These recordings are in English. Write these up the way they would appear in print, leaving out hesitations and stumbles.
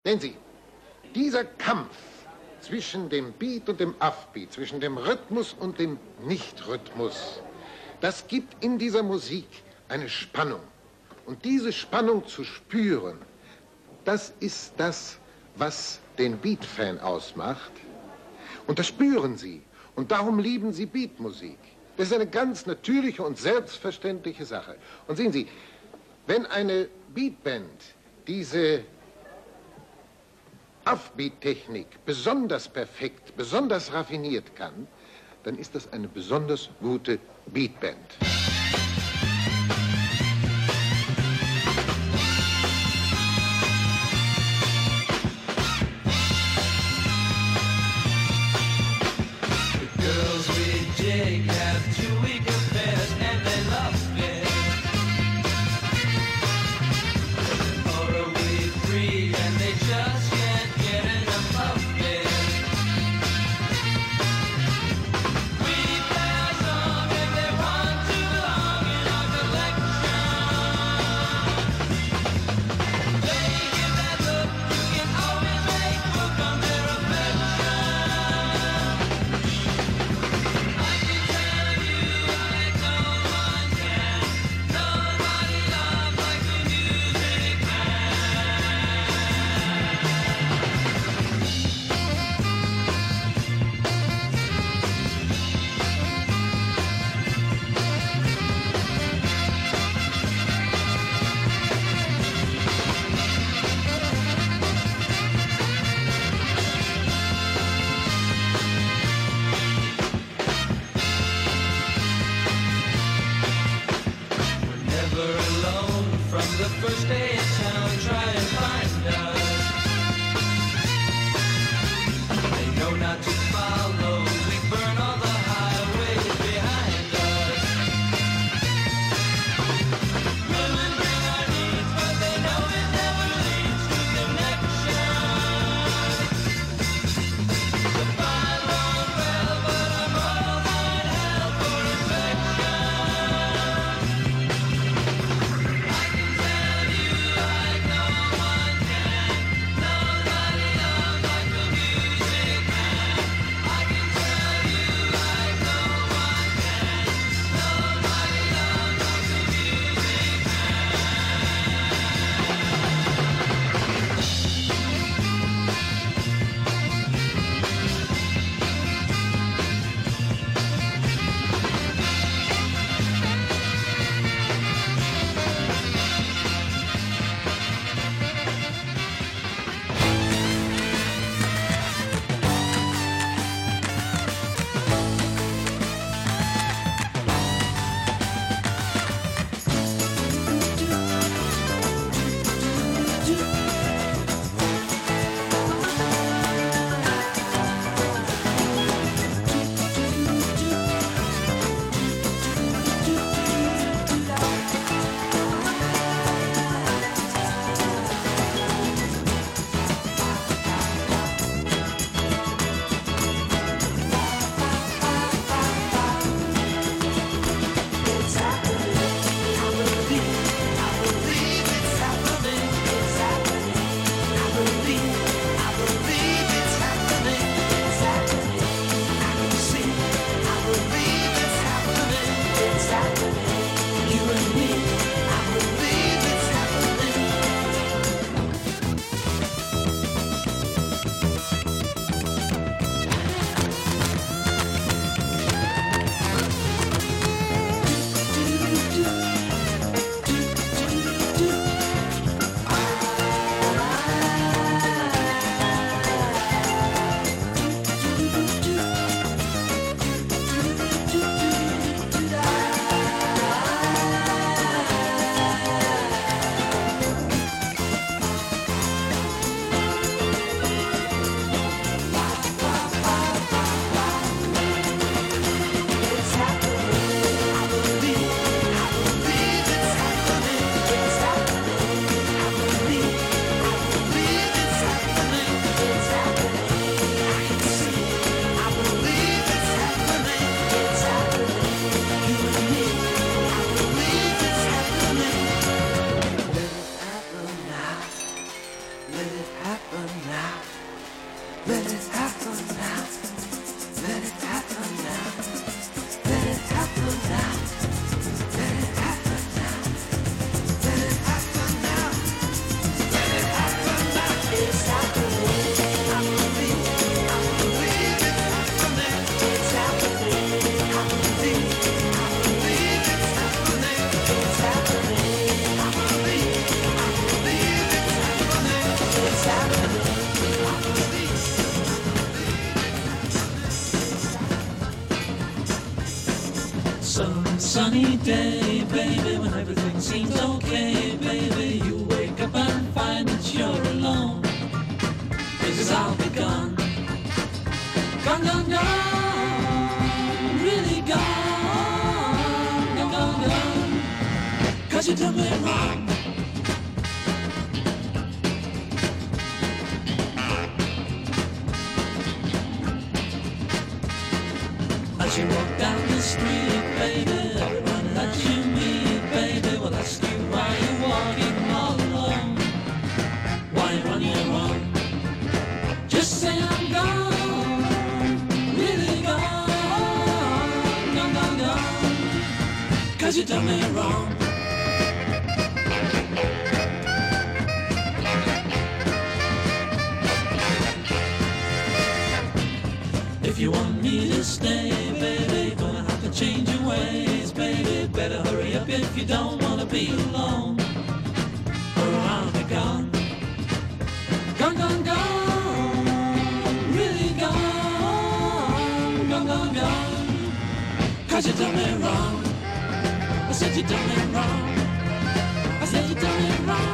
Sehen Sie, dieser Kampf zwischen dem Beat und dem Offbeat, zwischen dem Rhythmus und dem Nicht-Rhythmus, das gibt in dieser Musik eine Spannung. Und diese Spannung zu spüren, das ist das, was den Beat-Fan ausmacht. Und das spüren Sie. Und darum lieben Sie Beatmusik. Das ist eine ganz natürliche und selbstverständliche Sache. Und sehen Sie, wenn eine Beatband diese Offbeat-Technik besonders perfekt, besonders raffiniert kann, dann ist das eine besonders gute Beatband. Some sunny day, baby, when everything seems okay, baby, you wake up and find that you're alone. 'Cause I'll be gone, gone, gone, gone, really gone, gone, gone, gone. 'Cause you done me wrong. As you walk down the street, baby, everyone that you meet, baby, will ask you why you're walking all alone. Why you're on your own? Just say I'm gone, really gone, gone, gone, gone. 'Cause you done me wrong. If you want me to stay, baby, gonna have to change your ways, baby. Better hurry up if you don't wanna be alone, or I'll be gone, gone, gone, gone, really gone, gone, gone, gone. 'Cause you done me wrong. I said you done me wrong. I said you done me wrong.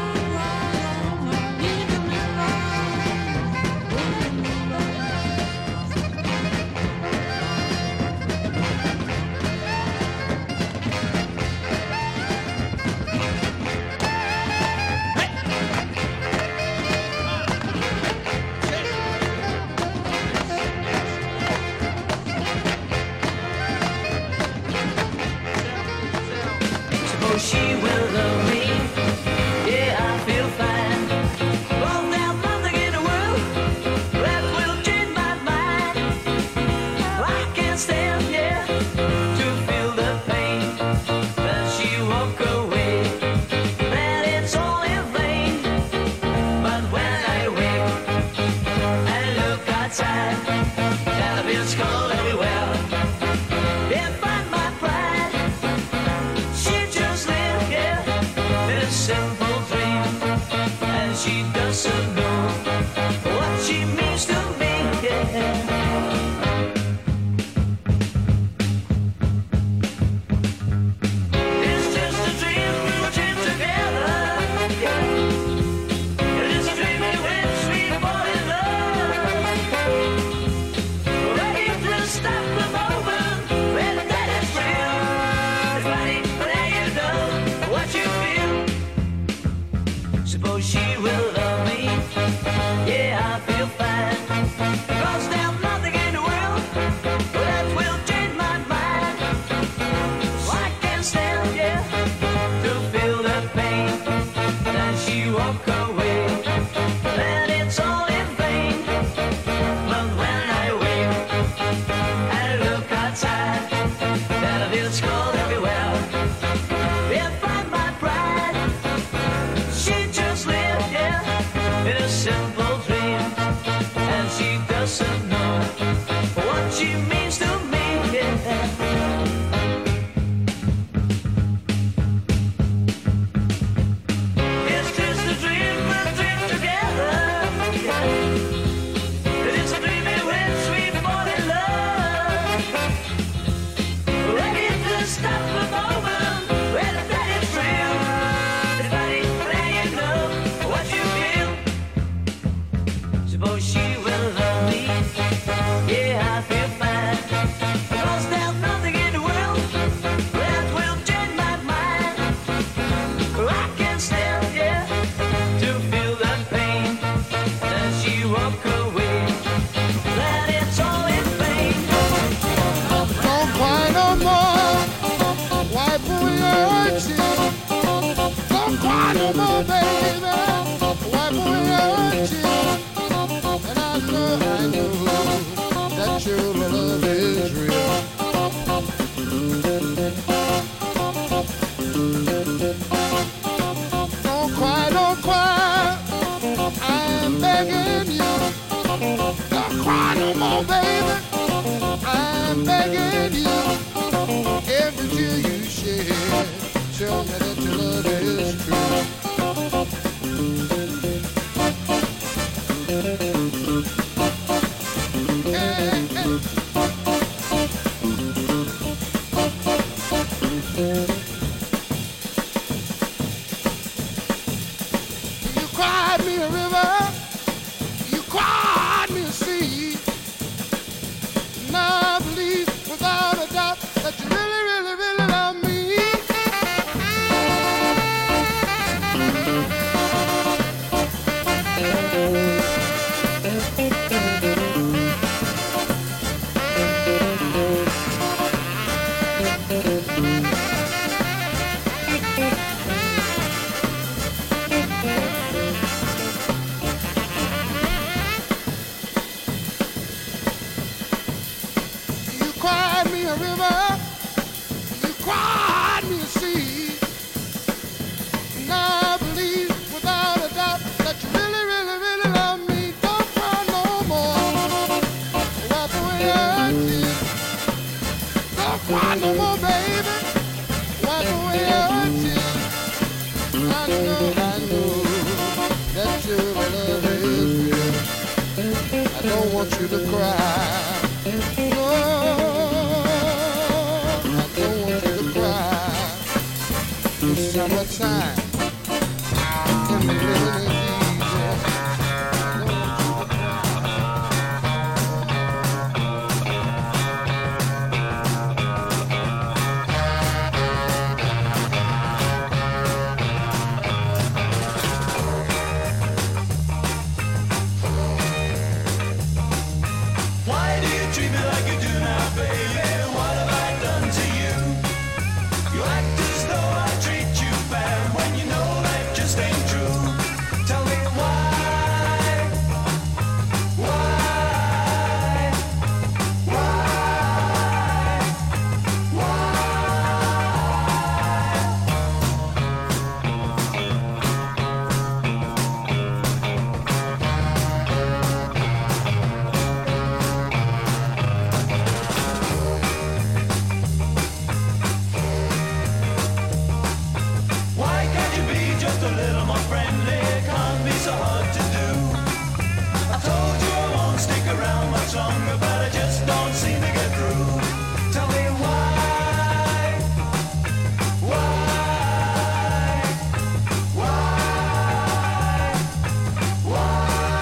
She will love me, yeah, I feel fine. Oh, there's nothing in the world that will change my mind. I can't stand, yeah, to feel the pain that she walk away, that it's all in vain. But when I wake and look outside, and the bills cold everywhere, if I my pride, she just lived, yeah, in a simple dream, and she doesn't know what she means to me, yeah. It's just a dream we were dreamed together, yeah. It is a dream in which we fall in love. Ready to stop the moment when that is real. It's funny, but now you know what you feel. Suppose she will love me, yeah, I feel fine. 'Cause there's nothing in the world that will change my mind. I can't stand, yeah, to feel the pain that she walk away, that it's all in vain. But when I wake and look outside, that I feel it's cold everywhere. If I my pride, she just lived, yeah, in a simple dream, and she doesn't know what she means to me, yeah. It's just a dream we'll dream together, yeah. It is a dream in which we fall in love. Ready to stop the moment when that is real. It's funny, but now you know what you feel. Suppose she will love me, yeah, I feel fine. 'Cause there's nothing in the world that will change my mind. I can't stand, yeah, to feel that pain that she walk away, that it's all in vain. Don't cry no more. Wipe away your tears. Don't cry no more, baby. Wipe away your tears. And I begging you, don't cry no more, baby. I'm begging you, every tear you shed, tell me that your love is true. You cried me a river, you cried me a sea. Now I believe without a doubt that you really, really, really love me. You cried me a river, you cried me a sea. Now I believe without a doubt that you really, really, really love me. Don't cry no more, wipe away your tears. Don't cry no more, baby, wipe away your tears. I know that your love is real. I don't want you to cry. No, I don't want you to cry. It's summertime. And the living is easy. I don't want you to Why do you treat me like you do now, baby? What have I done to you? You act as though I treat you bad when you know that just ain't true. Tell me why? Why? Why can't you be just a little more friendly? Can't be so hard to do. I told you I won't stick around much longer, but I just don't seem to get through. Tell me why? Why? Why?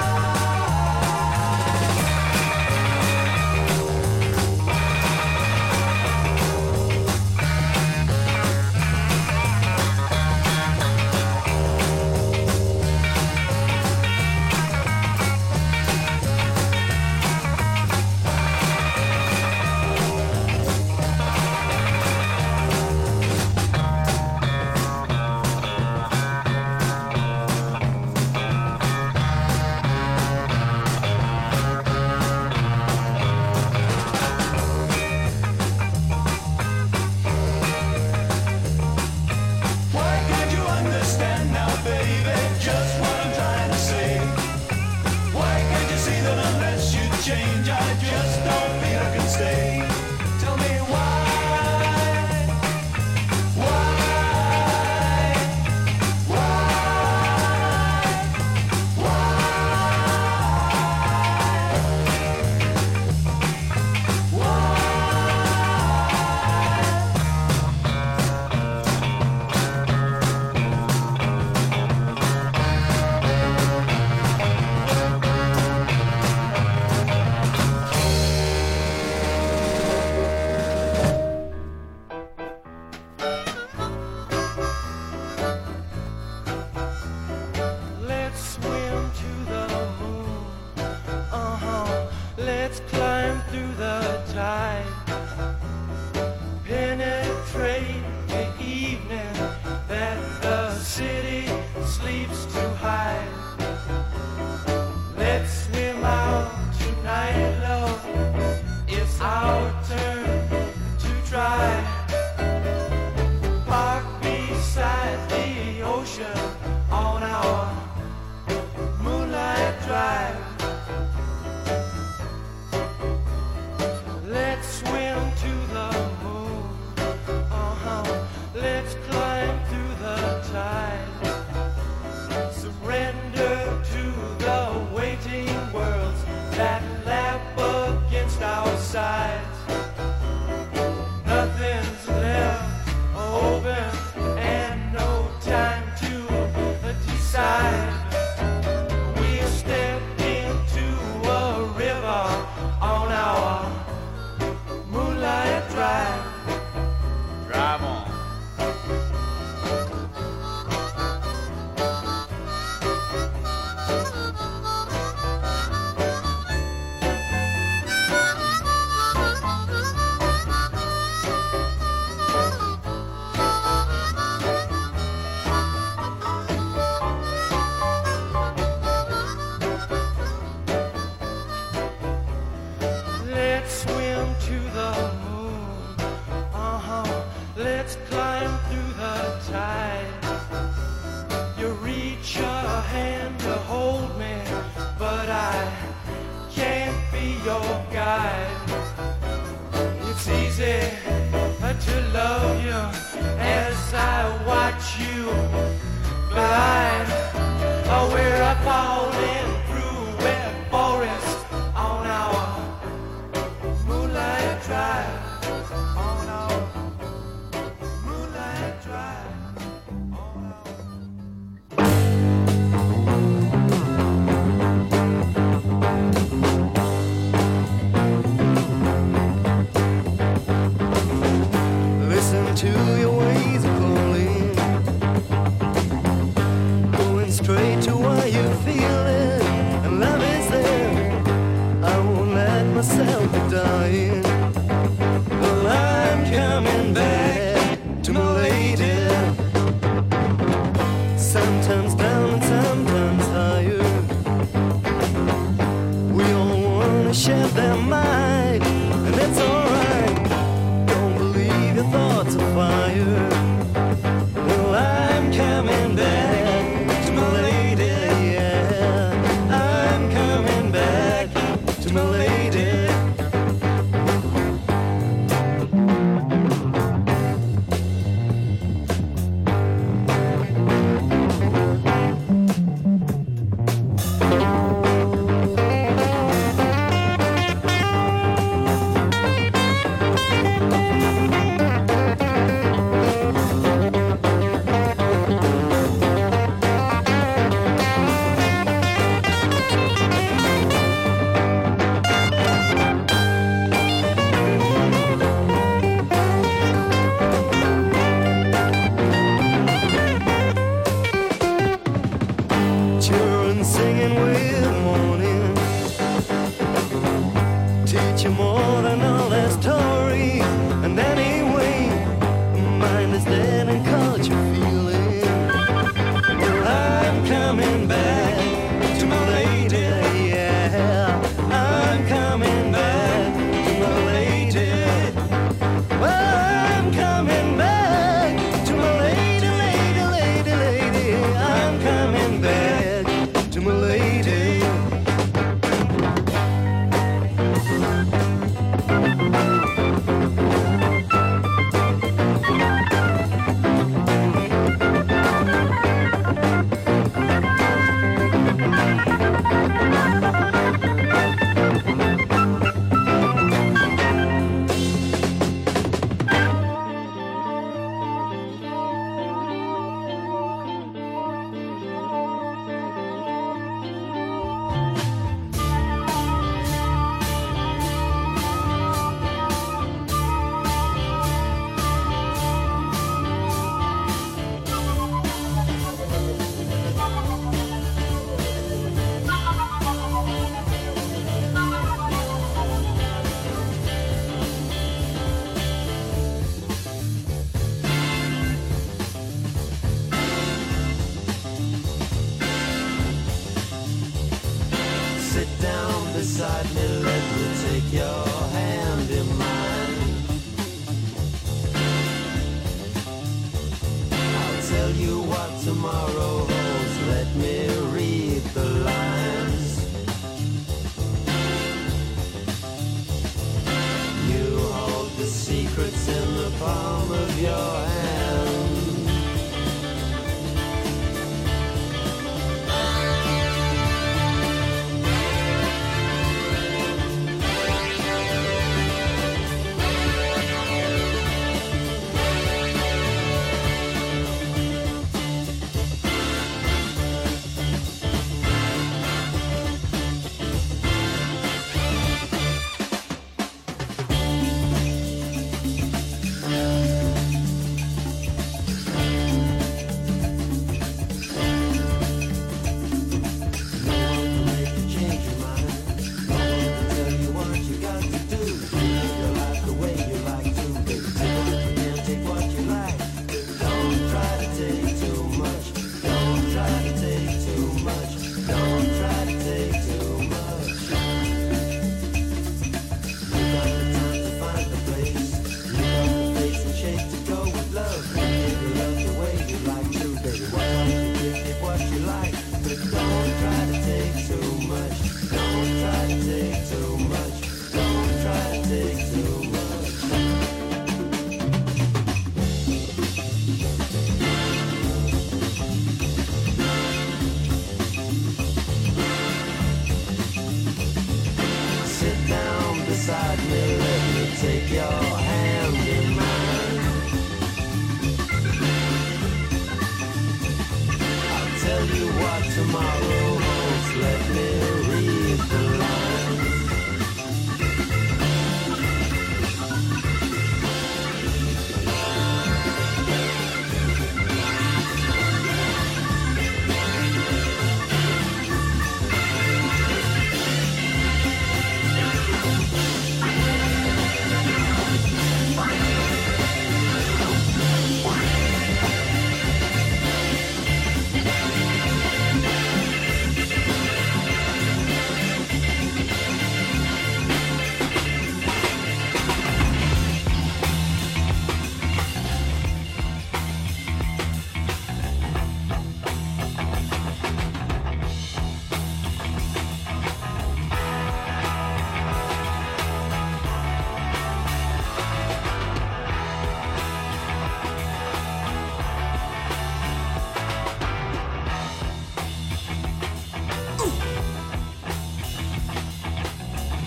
Why can't you understand now, baby, just what I'm trying to say? Why can't you see that unless you change, I just don't feel I can stay? Tell me why? Why? Let's swim to the moon. Let's climb through the tide. Penetrate the evening that the city sleeps too high. Let's swim out tonight, love. It's our turn to try. Park beside the ocean on our moonlight drive. but I can't be your guide. It's easy to love you as I watch you glide. Oh, we're a falling through wet forest on our moonlight drive. On our moonlight drive. To your ways of calling, going straight to why you feel it, and love is there. I won't let myself be dying. Well, I'm coming back to my lady, sometimes down and sometimes higher. We all wanna share their mind, and it's alright. Your thoughts of fire. Well, I'm coming back to my lady, yeah. I'm coming back to my lady. beside me, let me take your hand in mine. I'll tell you what tomorrow holds, let me read the lines. You hold the secrets in the palm of your hand.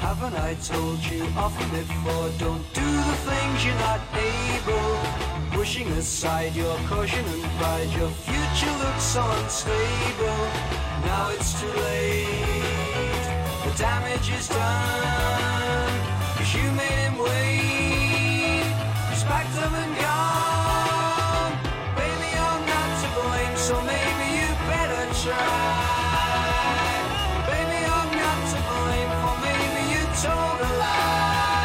Haven't I told you often before, don't do the things you're not able. Pushing aside your caution and pride, your future looks so unstable. Now it's too late, the damage is done, 'cause you made him wait. He's packed up and gone. Baby, I'm not to blame, so maybe you better try. Baby, I'm not to blame, for maybe you told a lie.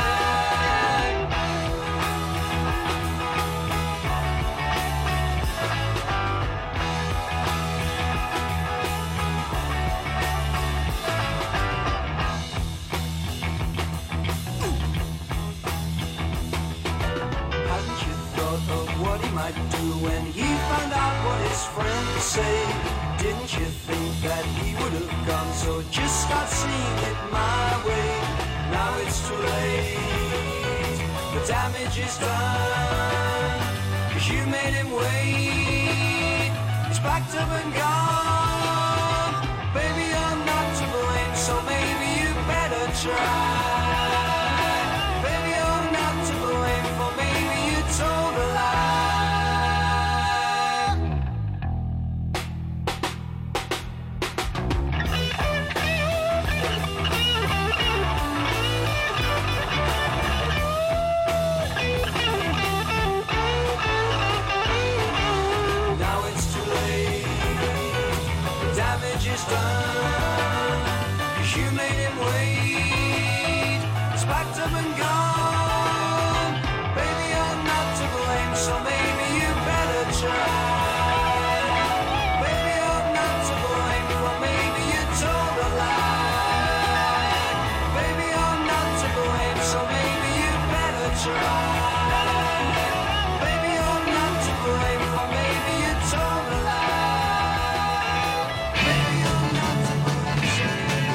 Hadn't you thought of what he might do when he found out what his friends say? Didn't you think that he would have gone? So just start seeing it my way. Now it's too late, the damage is done, 'cause you made him wait. He's packed up and gone. Baby, I'm not to blame, so maybe you better try. Baby, I'm not to blame, for maybe you told a lie. Now it's too late, the damage is done, 'cause you made him wait. It's packed up and gone. Baby, I'm not to blame, so maybe you better try. Baby, I'm not to blame, for maybe you told a lie. Baby, I'm not to blame, so maybe you better try. Baby, I'm not to blame, for maybe you told a lie. Baby, I'm not to blame, so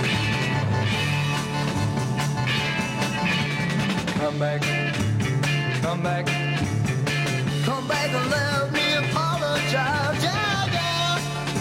Come back, come back, come back and let me apologize, yeah, yeah.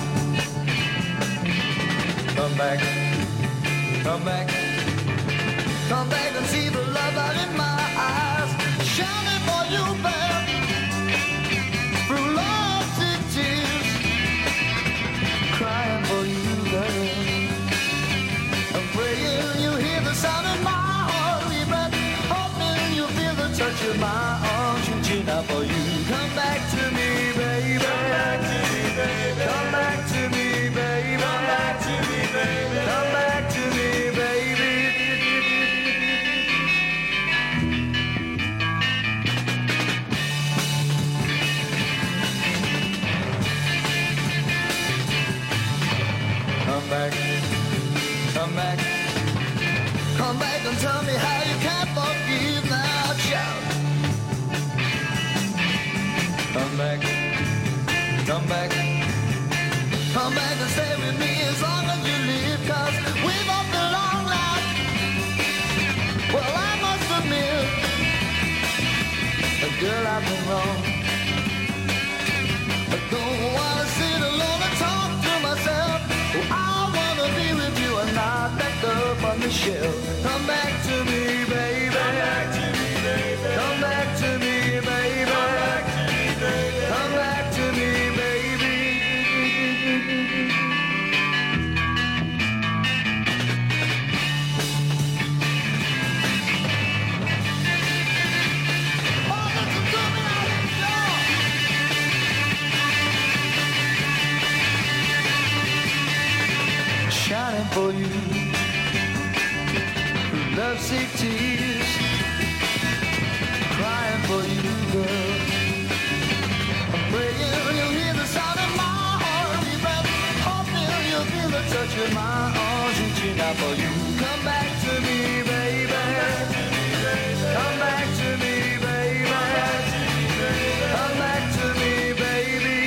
Come back, come back, come back and see the love out in my eyes, shining for you, babe, through love's tears, crying for you, babe. I'm praying you hear the sound in my heart, weeping, hoping you feel the touch of my arms, reaching out for you. Come back to me, baby. Come back to me, baby. Come back to me, baby. Come back to me, baby. Come back to me, baby. Come back, come back, come back and tell me how you can't forgive now, shout. Come back, come back, come back and stay with me as long as you live, 'cause we both belong now. Well, I must admit, girl, I've been wrong. I don't wanna sit alone and talk to myself. Oh, I wanna be with you and not back up on the shelf. Come back to me, baby. Come back to me, baby. Come back to me, baby. Come back to me, baby. Come back to me, baby. Oh, listen to me now, shining for you, lovesick tears, crying for you, girl. I'm praying you'll hear the sound of my heart beating, hoping you'll feel the touch of my arms reaching out for you. Come back to me, baby. Come back to me, baby. Come back to me, baby.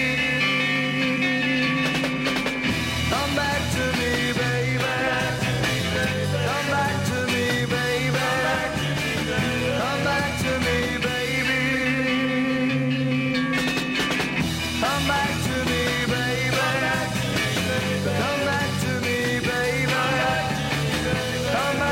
Come back to me, baby. Come back to me, baby. Come back to me, baby. Come back to me, baby. Come back to me, baby. Come back.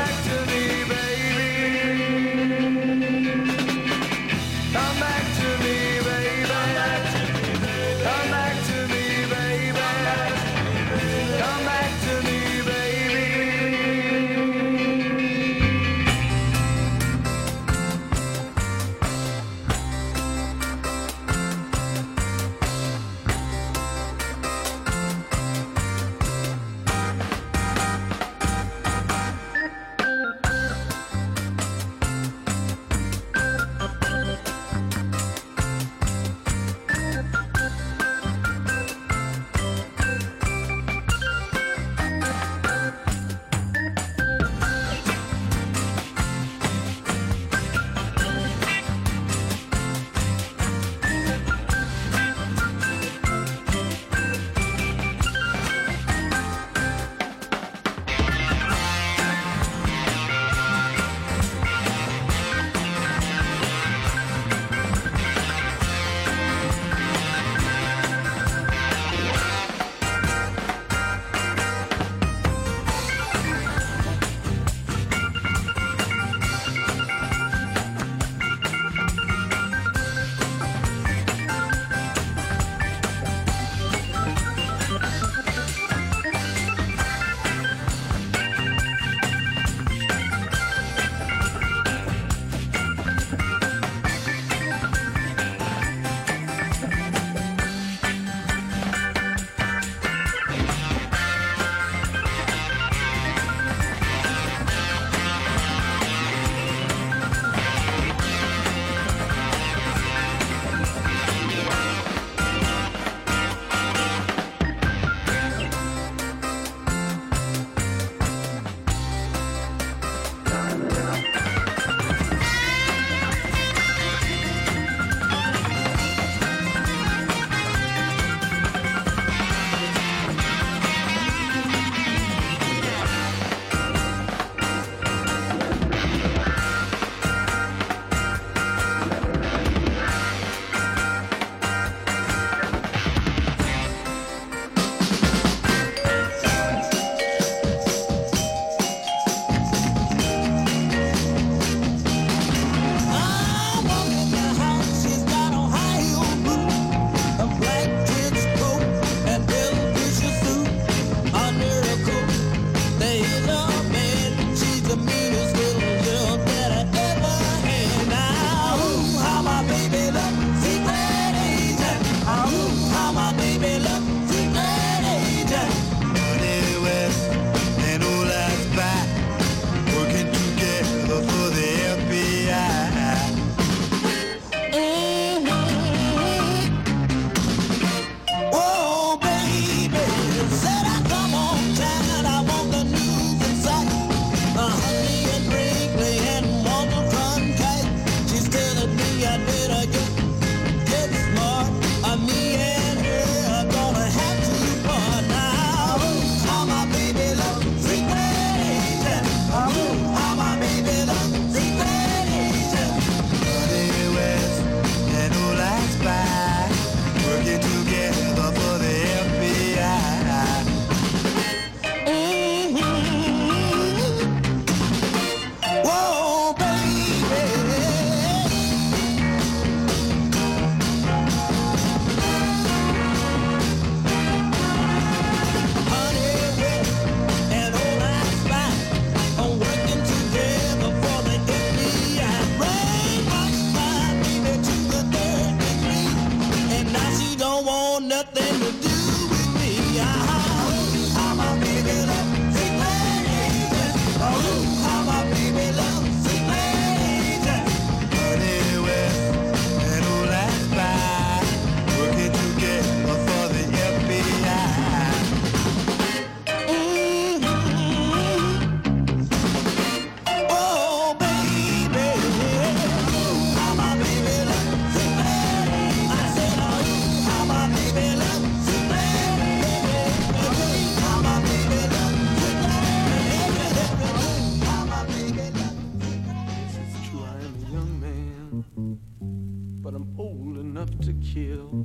kill.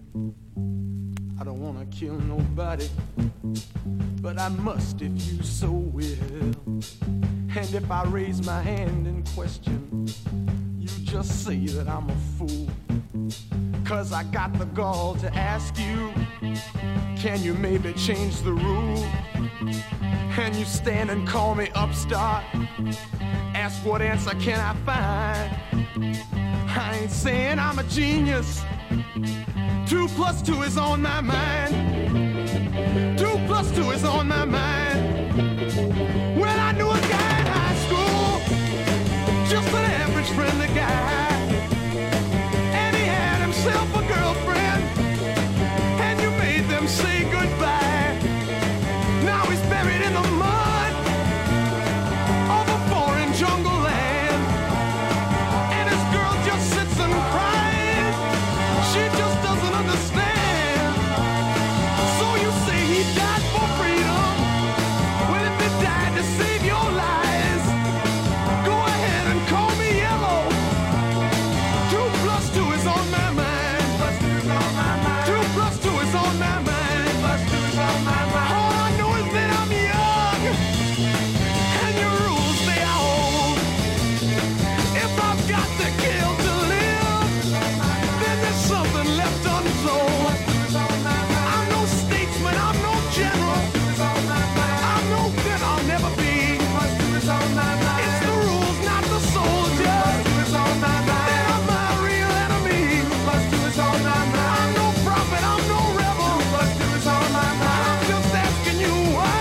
I don't wanna kill nobody, but I must if you so will. And if I raise my hand in question, you just say that I'm a fool. 'Cause I got the gall to ask you, can you maybe change the rule? And you stand and call me upstart, ask what answer can I find? I ain't saying I'm a genius. 2 + 2 is on my mind. 2 + 2 is on my mind. Well, I knew a guy in high school, just an average friendly guy, and he had himself a girlfriend, and you made them say goodbye. Now he's buried in the mud of a foreign jungle land, and his girl just sits and cries. She just doesn't understand. So you say he died for freedom. Well, if he died to save your lives, go ahead and call me yellow. 2 + 2 is on my mind. 2 + 2 is on my mind. All I know is that I'm young, and your rules they are old. If I've got to kill to live, then there's something left untold. I'm no statesman, I'm no general, I'm no good, I'll never be. It's the rules, not the soldiers, that are my real enemy. I'm no prophet, I'm no rebel, I'm just asking you why.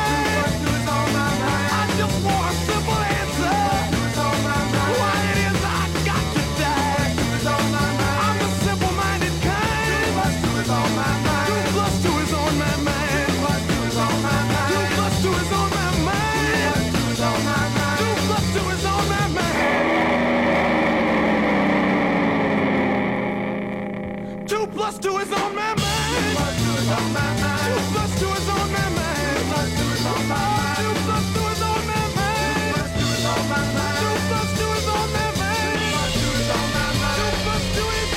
I just want a simple answer, why it is I got to die. I'm the simple-minded kind. 2 + 2 is on my mind. 2 + 2 is on my mind. 2 + 2 is on my mind. 2 + 2 is on my mind. 2 + 2 is on my mind. 2 + 2 is on my mind. 2 + 2 is on my mind. 2 + 2 is on my mind. 2 + 2 is on my mind. 2 + 2 is on my mind. 2 + 2 is on my mind. 2 + 2 is on my mind. 2 + 2 is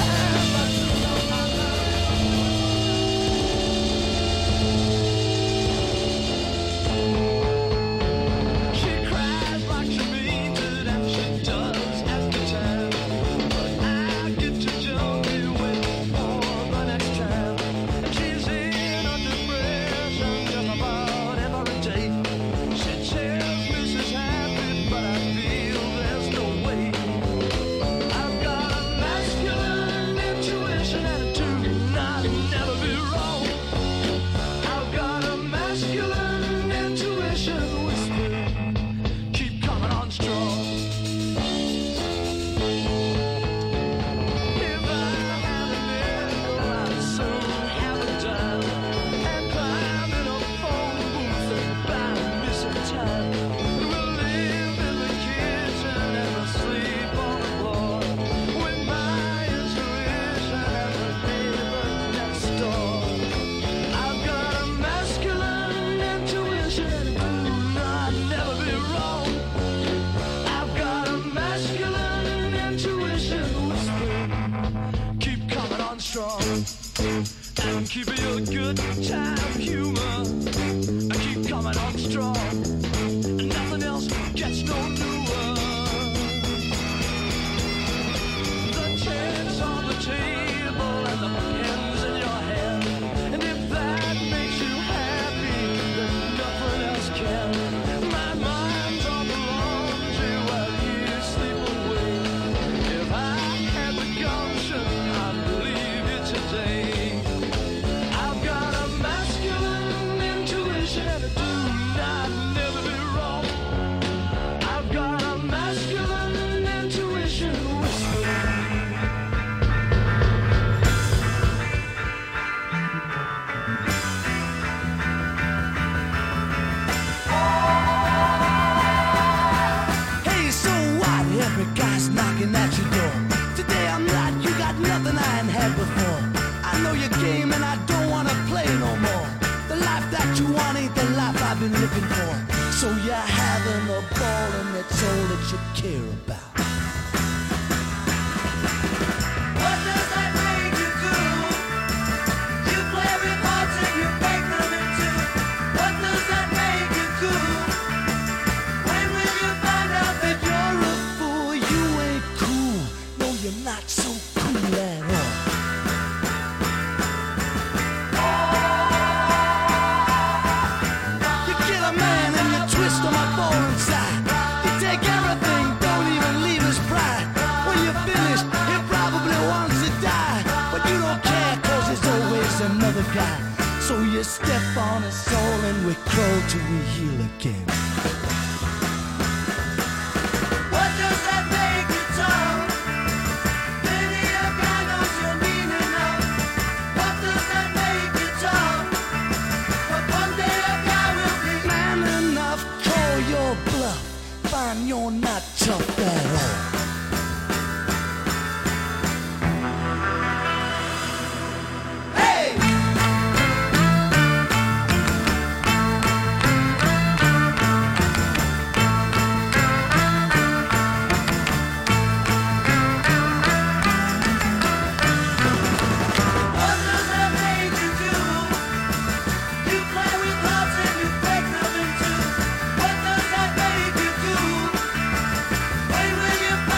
She cries like she means it, and she does every time. But I get to jump you with more the next time. She's in a depression just about every day. She tells me she's happy, but I feel there's no way. I've got a masculine intuition and it do not never be wrong. I've got a masculine intuition whisper, keep coming on strong. If I had a nickel, I'd soon have a dime and climb in a phone booth and buy me some time. We'll live in the kitchen and we'll sleep on the floor with my intuition and the neighbor next door. I've got a masculine intuition and it do not never be wrong. I've got a masculine intuition whisper, keep coming on strong and keep your good time humor. Keep coming on strong, nothing else gets no newer. The chairs on the table and the pens in your hand, and if that makes you happy, then nothing else can. My mind's on the laundry while you sleep away. If I had the gumption, I'd leave you today. I've got a masculine intuition and it do not never be wrong. I've got a masculine intuition whisper. Hey, so what? Every guy's knocking at your door. Today I'm not, you got nothing I ain't had before. I know your game and I don't wanna play no more. The life that you want ain't the life I've been looking for. So you're having a ball and that's all that you care about. What does that make you do? you step on a soul and we crawl till we heal again. What does that make you talk? Many a guy knows your meaning of. What does that make you talk? But one day a guy will be Man enough, call your bluff. Find you're not tough at all. What does that make you do? You play with hearts and you break them in two. What does that make you do? When will you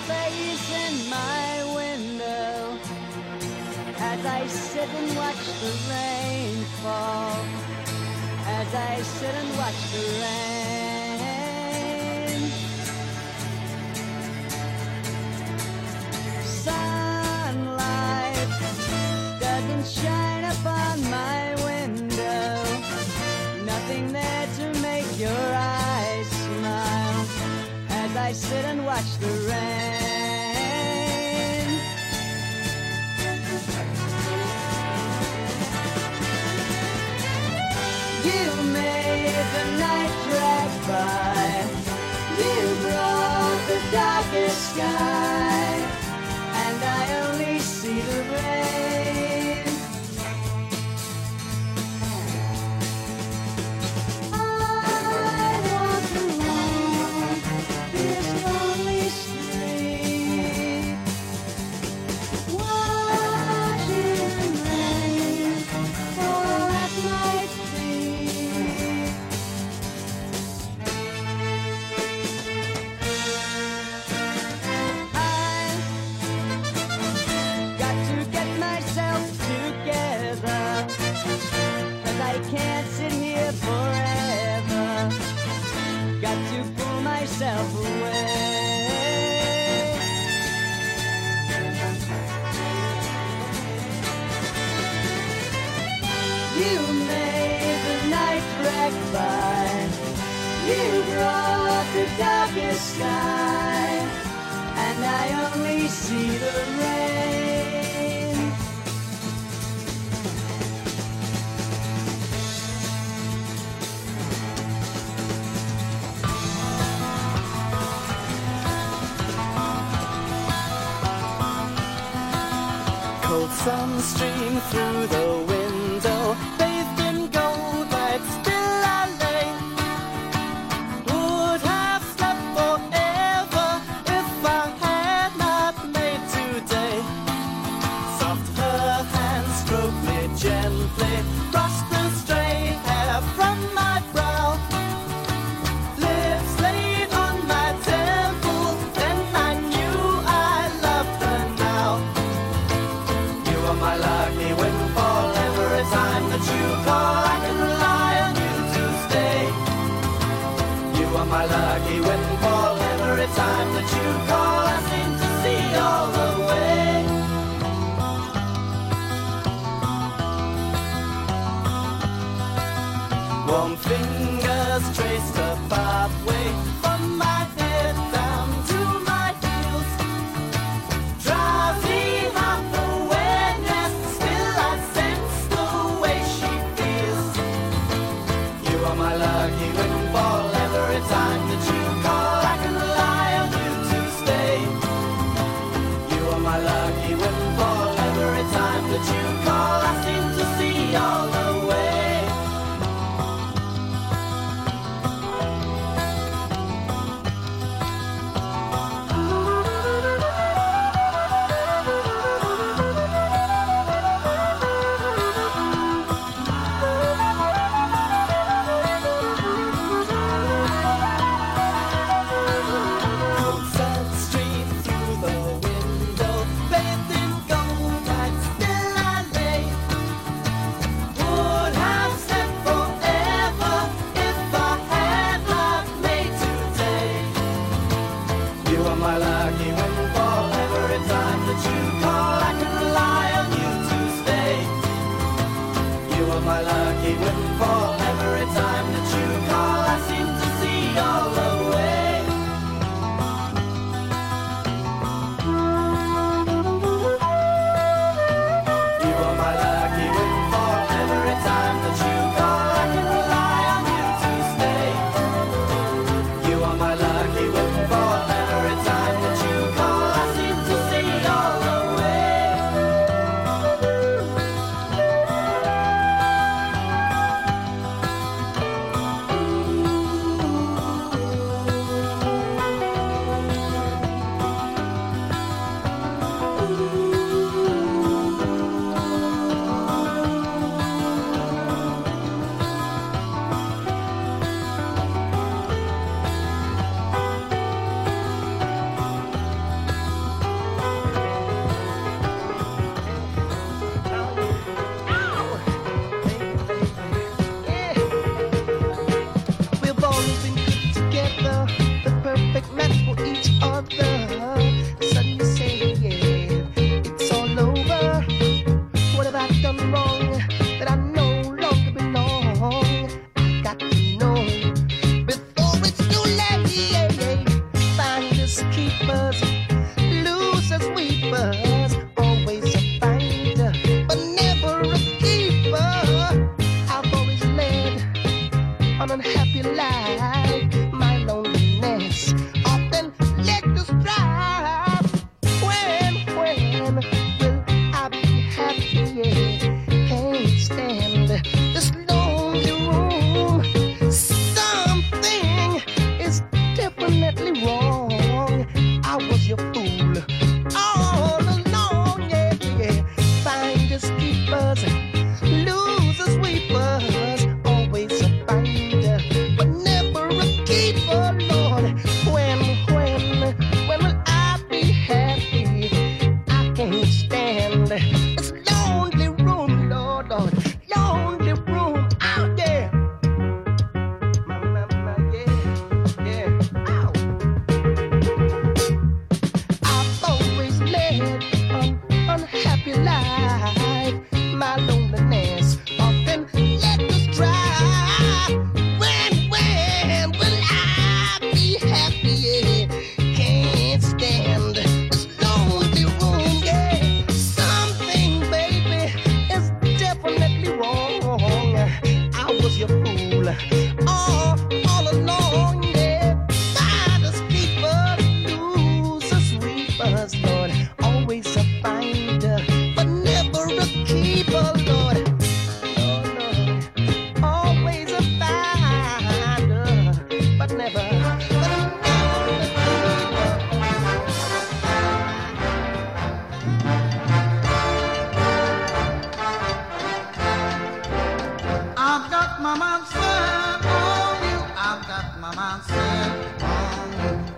face in my window as I sit and watch the rain fall, as I sit and watch the rain. Sunlight doesn't shine upon my window, nothing there to make your eyes smile as I sit and watch the rain. You made the night drag by, you brought the darkest sky, and I only see the rain. I walk along this lonely street, watching the rain fall at my feet. I've got to get myself together, 'cause I can't sit here forever. Got to pull myself away. You made the night drag by, you brought the darkest sky, and I only see the rain. Cold sun streamed through the window, bathed in gold light, still I lay. Would have slept forever if I had not made today. Soft her hands stroked me gently, brushed the stray hair from my brow. Lips laid on my temple, then I knew I loved her now. You are my lucky windfall, and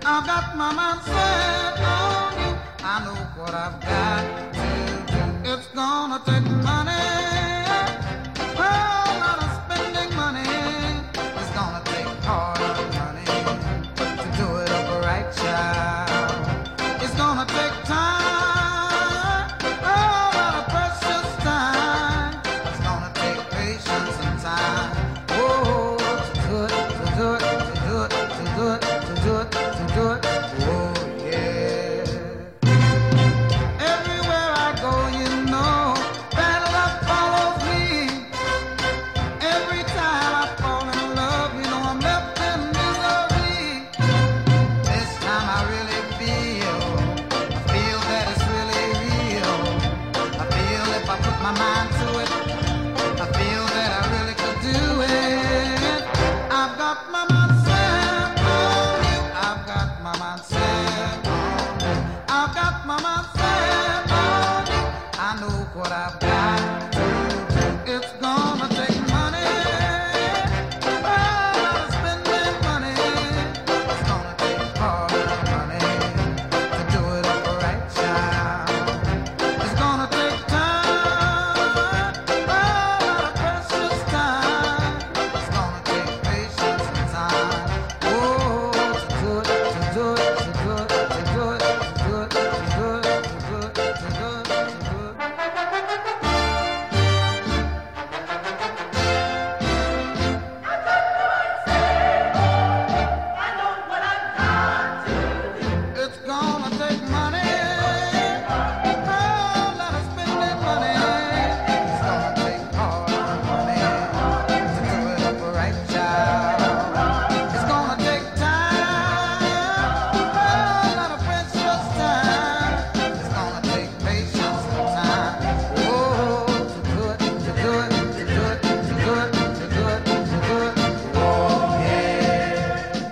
I've got my mind set on you. I know what I've got to do. It's gonna take money. Oh, a lot of spending money. It's gonna take hard money to do it up right, child. It's gonna take time. Oh, a lot of precious time. It's gonna take patience and time. Oh, to do it, to do it, to do it, to do it, to do it, to do it. Oh, yeah. Everywhere I go, you know, bad luck follows me. Every time I fall in love, you know I'm left in misery. This time I really feel that it's really real. I feel if I put my mind to it, I feel that I really could do it. I've got my mind set on you. I've got my mind set on you. I've got my mind set on you. I know what I've got to do. It's gonna take money. Oh, a lot of spending money. It's gonna take hard money to do it up right, child. It's gonna take time. Oh, a lot of precious time. It's gonna take patience and time. Oh, to do it, to do it, to do it, to do it, to do it, to do it, to do it, to do it, to do it. It's gonna take money. Oh, a lot of spending money. It's gonna take hard money to do it up right, child. It's gonna take time. Oh, a lot of precious time. It's gonna take patience and time. Oh, to do it, to do it, to do it, to do it, to do it, to do it. Oh, yeah.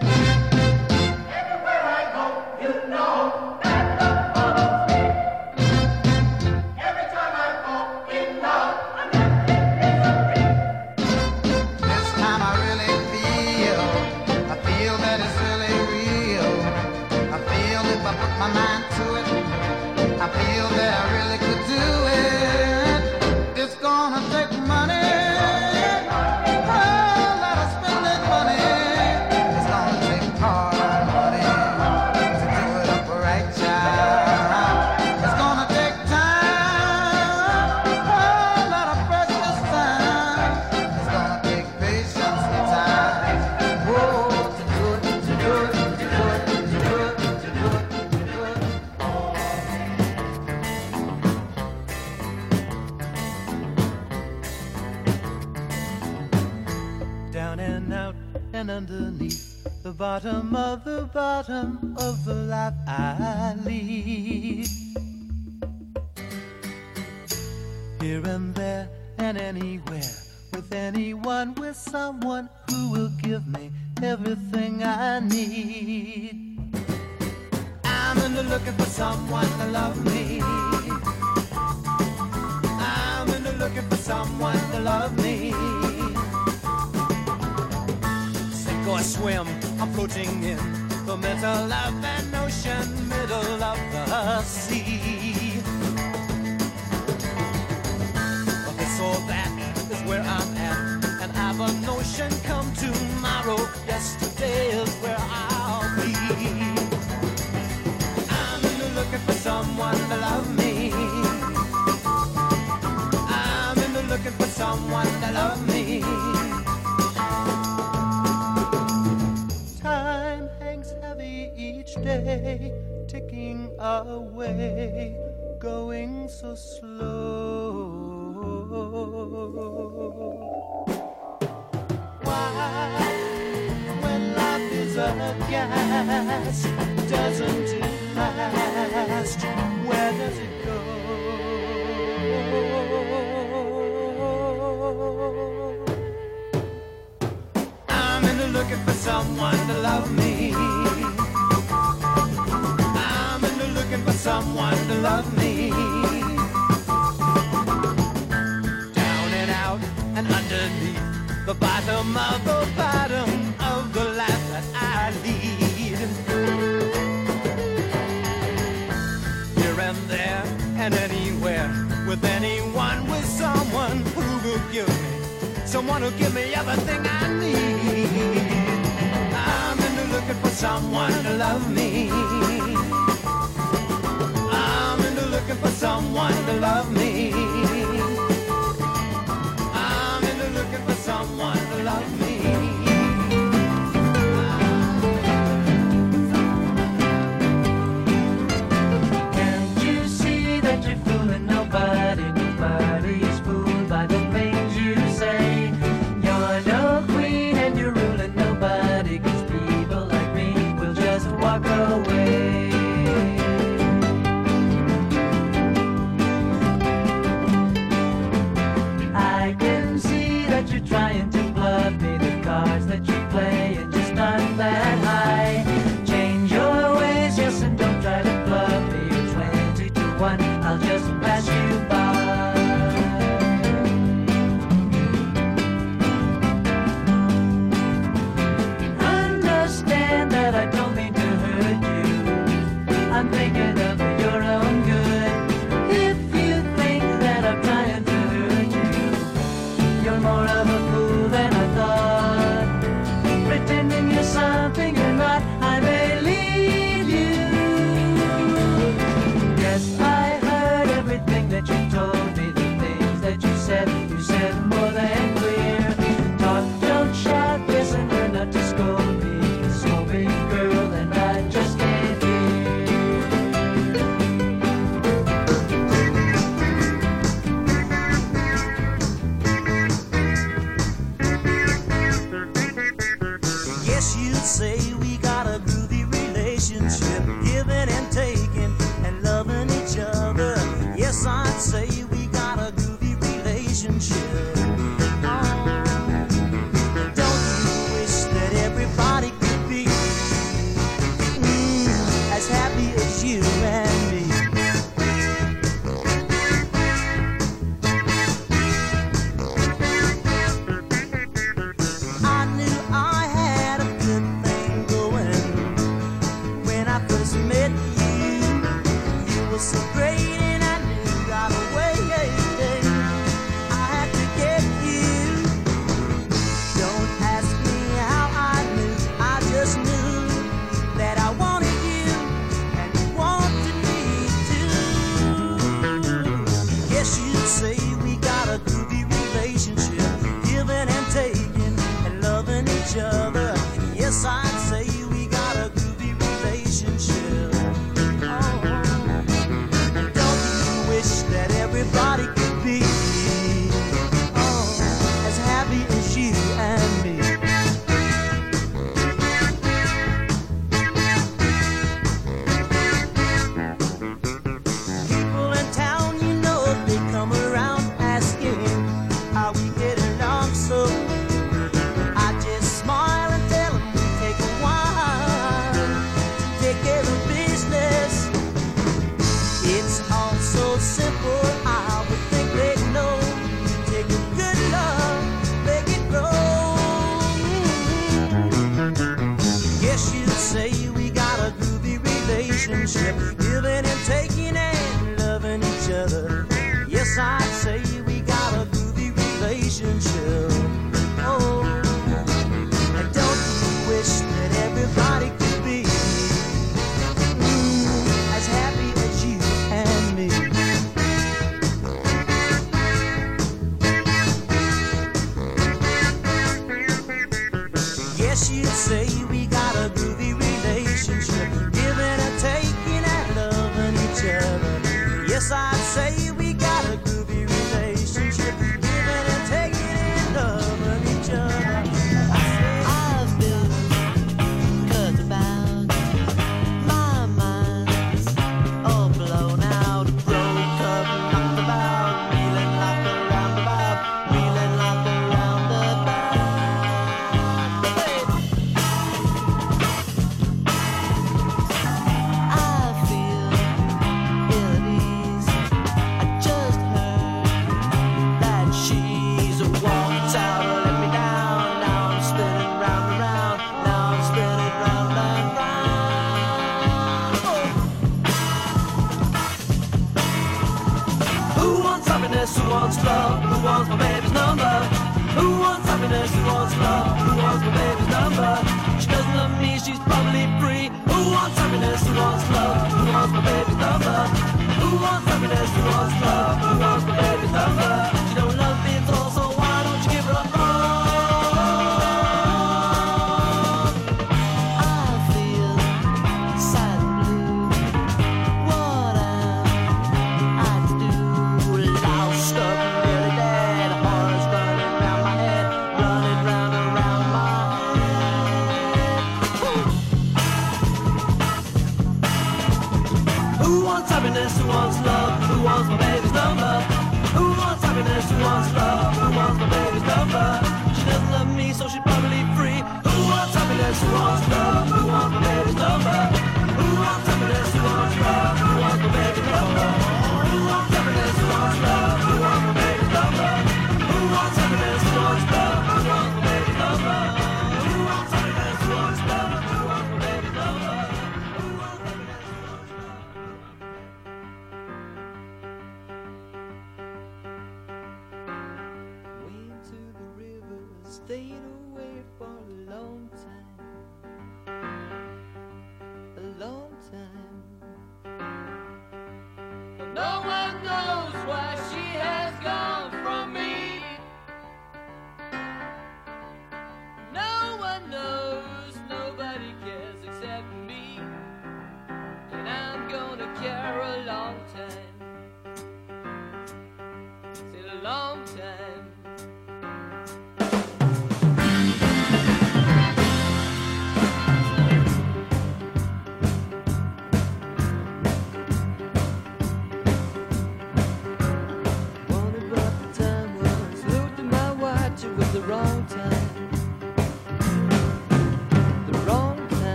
This time I really feel that it's really real. I feel if I put my mind to it, I feel that I really could do it. It's gonna take money. Oh, a lot of spending money. It's gonna take hard money to do it up right, child. It's gonna take time. Oh, a lot of precious time. It's gonna take patience and time. Oh, to do it, to do it, to do it, to do it, to do it, to do it. Down and out and underneath the bottom of the life I lead. Here and there and anywhere, with anyone, with someone who will give me everything I need. I'm into looking for someone to love me. I'm into looking for someone to love me. Sink or swim, I'm floating in the middle of an ocean, middle of the sea. Okay, so that is where I'm at, and I've a notion come tomorrow. Yesterday is where I'll be. I'm into looking for someone to love me. I'm into looking for someone to love me. Time hangs heavy each day, ticking away, going so slow. Why, when life is a gas, doesn't it last? Where does it go? I'm into looking for someone to love me. I'm into looking for someone to love me. Down and out and underneath the bottom of the life that I lead. someone who'll give me everything I need. I'm into looking for someone to love me. I'm into looking for someone to love me. I'm into looking for someone to love me. Can't you see that you're fooling nobody? Nobody is fooled by the things you say. You're no queen and you're ruling nobody, 'cause people like me will just walk away. I can see that you're trying to bluff me. The cards that you play and just aren't that high. Change your ways, yes, and don't try to bluff me. You're 20 to 1, I'll just pass you by. Understand that I don't mean to hurt you. I'm thinking of your own good. If you think that I'm trying to hurt you, you're more of a fool than I thought. Pretending you're something you're not, I may leave you. Yes, I heard everything that you told me. The things that you said more than clear. Talk, don't shout, listen, learn not to scold me. Scold me, girl, and I just can't hear. Yes, you'd say we got a groovy relationship, giving and taking and loving each other. Yes, I'd say we got a groovy relationship. Oh, don't you wish that everybody could be as happy as you and me? I knew I had a good thing going when I first met you. You were so great and I knew right away I had to get you. Don't ask me how I knew, I just knew that I wanted you and you wanted me too. Yes, you'd say we got a groovy relationship, giving and taking and loving each other. Yes, I'd say we got a groovy relationship. Oh, don't you wish that everybody could be as happy as you and me? People in town, you know, they come around asking how we get along, so I just smile and tell them we take a while to take care of business. It's all so simple, I would think they'd know. Take a good love, make it grow. Yes, you'd say we got a groovy relationship, giving and taking and loving each other. Yes, I'd say we got a groovy relationship. Oh, and don't you wish that everybody could be as happy as you and me? Yes, you'd say we got a groovy relationship, giving and taking and loving each other. Yes, I'd say we got a groovy relationship, giving and taking and loving each other. I've been cut about, my mind's all blown out, broke up, knocked about, reeling like a roundabout, reeling like a roundabout. I feel ill at ease. I just heard that she's walked out, let me down. Now I'm spinning round and round. Now I'm spinning round and round. Who wants happiness? Who wants love? Who wants my baby's number? Who wants happiness? Who wants love? Who wants my baby's number? She doesn't love me, she's probably free. Who wants happiness? Who wants love? Who wants my baby's number? Who wants happiness? Who wants love? Who wants my baby's number? She don't love me at all, so why don't you give her a phone? I feel sad and blue. What am I to do? Lost up, nearly dead. Horrors running round my head, running round and round my head. Who wants happiness? Who wants love? Who wants my baby's number? Who wants happiness? Who wants love? Who wants my baby's number? She doesn't love me, so she's probably free. Who wants happiness? Who wants love? Who wants my baby's number? Who wants happiness? Who wants love? Who wants my baby's number? Who wants happiness? Who wants love? Who wants my baby's number? Who wants happiness? Who wants love? Who wants my baby's number? Who wants happiness? Who wants love? Who wants my baby's number? Who wants happiness? Who wants love? Way to the river, stayed